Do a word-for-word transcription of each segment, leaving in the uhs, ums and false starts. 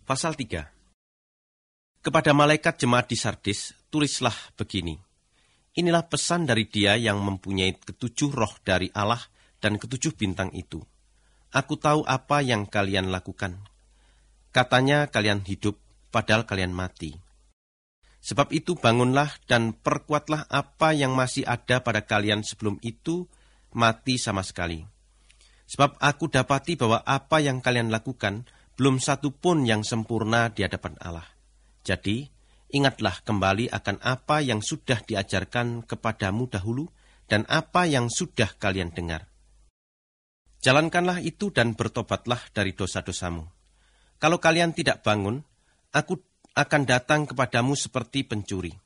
Pasal tiga. Kepada malaikat jemaat di Sardis, tulislah begini. Inilah pesan dari Dia yang mempunyai ketujuh roh dari Allah dan ketujuh bintang itu. Aku tahu apa yang kalian lakukan. Katanya kalian hidup, padahal kalian mati. Sebab itu bangunlah dan perkuatlah apa yang masih ada pada kalian sebelum itu mati sama sekali. Sebab aku dapati bahwa apa yang kalian lakukan belum satu pun yang sempurna di hadapan Allah. Jadi, ingatlah kembali akan apa yang sudah diajarkan kepadamu dahulu dan apa yang sudah kalian dengar. Jalankanlah itu dan bertobatlah dari dosa-dosamu. Kalau kalian tidak bangun, aku akan datang kepadamu seperti pencuri.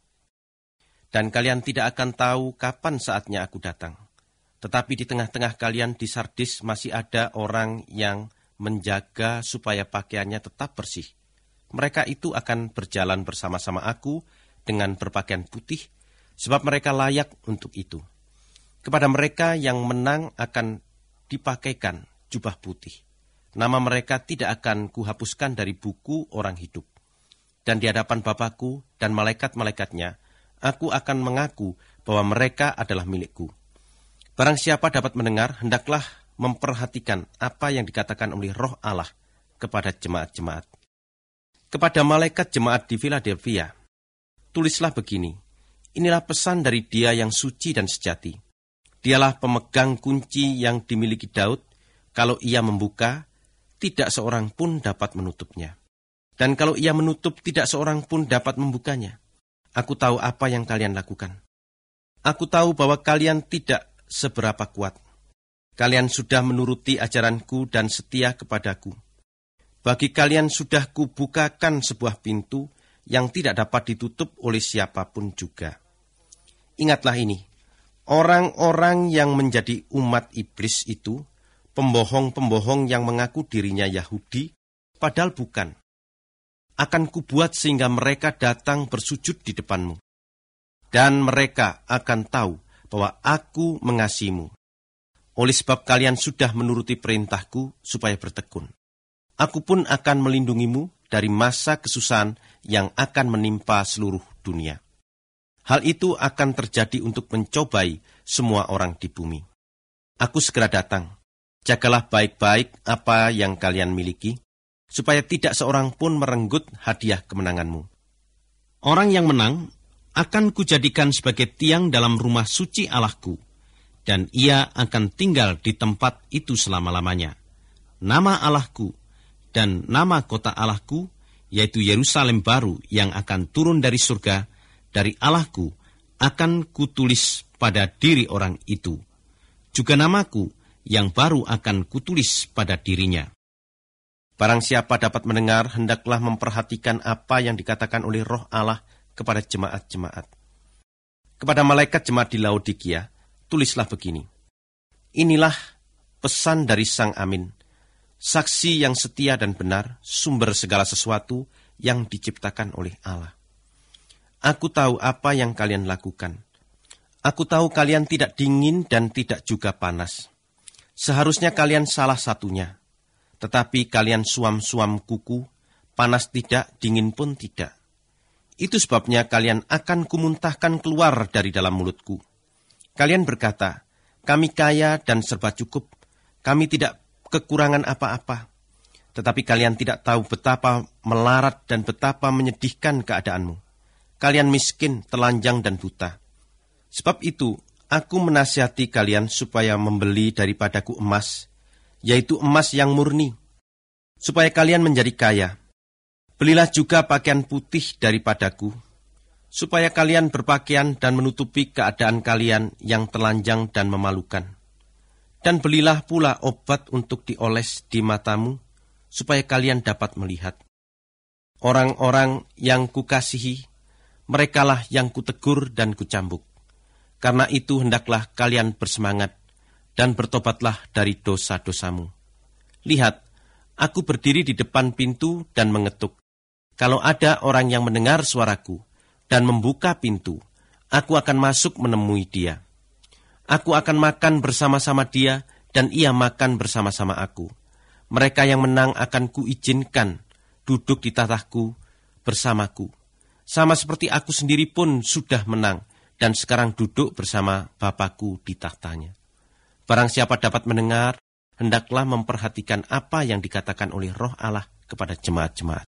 Dan kalian tidak akan tahu kapan saatnya aku datang. Tetapi di tengah-tengah kalian di Sardis masih ada orang yang menjaga supaya pakaiannya tetap bersih. Mereka itu akan berjalan bersama-sama aku dengan berpakaian putih, sebab mereka layak untuk itu. Kepada mereka yang menang akan dipakaikan jubah putih. Nama mereka tidak akan kuhapuskan dari buku orang hidup. Dan di hadapan Bapakku dan malaikat-malaikatnya, aku akan mengaku bahwa mereka adalah milikku. Barang siapa dapat mendengar, hendaklah memperhatikan apa yang dikatakan oleh Roh Allah kepada jemaat-jemaat. Kepada malaikat jemaat di Philadelphia, tulislah begini. Inilah pesan dari Dia yang suci dan sejati. Dialah pemegang kunci yang dimiliki Daud. Kalau ia membuka, tidak seorang pun dapat menutupnya. Dan kalau ia menutup, tidak seorang pun dapat membukanya. Aku tahu apa yang kalian lakukan. Aku tahu bahwa kalian tidak seberapa kuat. Kalian sudah menuruti ajaranku dan setia kepadaku. Bagi kalian sudah kubukakan sebuah pintu yang tidak dapat ditutup oleh siapapun juga. Ingatlah ini, orang-orang yang menjadi umat iblis itu, pembohong-pembohong yang mengaku dirinya Yahudi, padahal bukan. Akan kubuat sehingga mereka datang bersujud di depanmu. Dan mereka akan tahu bahwa aku mengasihimu. Oleh sebab kalian sudah menuruti perintahku supaya bertekun. Aku pun akan melindungimu dari masa kesusahan yang akan menimpa seluruh dunia. Hal itu akan terjadi untuk mencobai semua orang di bumi. Aku segera datang. Jagalah baik-baik apa yang kalian miliki, supaya tidak seorang pun merenggut hadiah kemenanganmu. Orang yang menang akan kujadikan sebagai tiang dalam rumah suci Allahku, dan ia akan tinggal di tempat itu selama-lamanya. Nama Allahku dan nama kota Allahku, yaitu Yerusalem baru yang akan turun dari surga, dari Allahku, akan kutulis pada diri orang itu. Juga namaku yang baru akan kutulis pada dirinya. Barang siapa dapat mendengar, hendaklah memperhatikan apa yang dikatakan oleh Roh Allah kepada jemaat-jemaat. Kepada malaikat jemaat di Laodikia, tulislah begini. Inilah pesan dari Sang Amin, saksi yang setia dan benar, sumber segala sesuatu yang diciptakan oleh Allah. Aku tahu apa yang kalian lakukan. Aku tahu kalian tidak dingin dan tidak juga panas. Seharusnya kalian salah satunya. Tetapi kalian suam-suam kuku, panas tidak, dingin pun tidak. Itu sebabnya kalian akan kumuntahkan keluar dari dalam mulutku. Kalian berkata, kami kaya dan serba cukup, kami tidak kekurangan apa-apa. Tetapi kalian tidak tahu betapa melarat dan betapa menyedihkan keadaanmu. Kalian miskin, telanjang dan buta. Sebab itu, aku menasihati kalian supaya membeli daripadaku emas, yaitu emas yang murni, supaya kalian menjadi kaya. Belilah juga pakaian putih daripadaku, supaya kalian berpakaian dan menutupi keadaan kalian yang telanjang dan memalukan. Dan belilah pula obat untuk dioles di matamu, supaya kalian dapat melihat. Orang-orang yang kukasihi, merekalah yang kutegur dan kucambuk. Karena itu hendaklah kalian bersemangat dan bertobatlah dari dosa-dosamu. Lihat, aku berdiri di depan pintu dan mengetuk. Kalau ada orang yang mendengar suaraku dan membuka pintu, aku akan masuk menemui dia. Aku akan makan bersama-sama dia dan ia makan bersama-sama aku. Mereka yang menang akan kuizinkan duduk di tahtaku bersamaku. Sama seperti aku sendiri pun sudah menang dan sekarang duduk bersama Bapakku di tahtanya. Barang siapa dapat mendengar, hendaklah memperhatikan apa yang dikatakan oleh Roh Allah kepada jemaat-jemaat.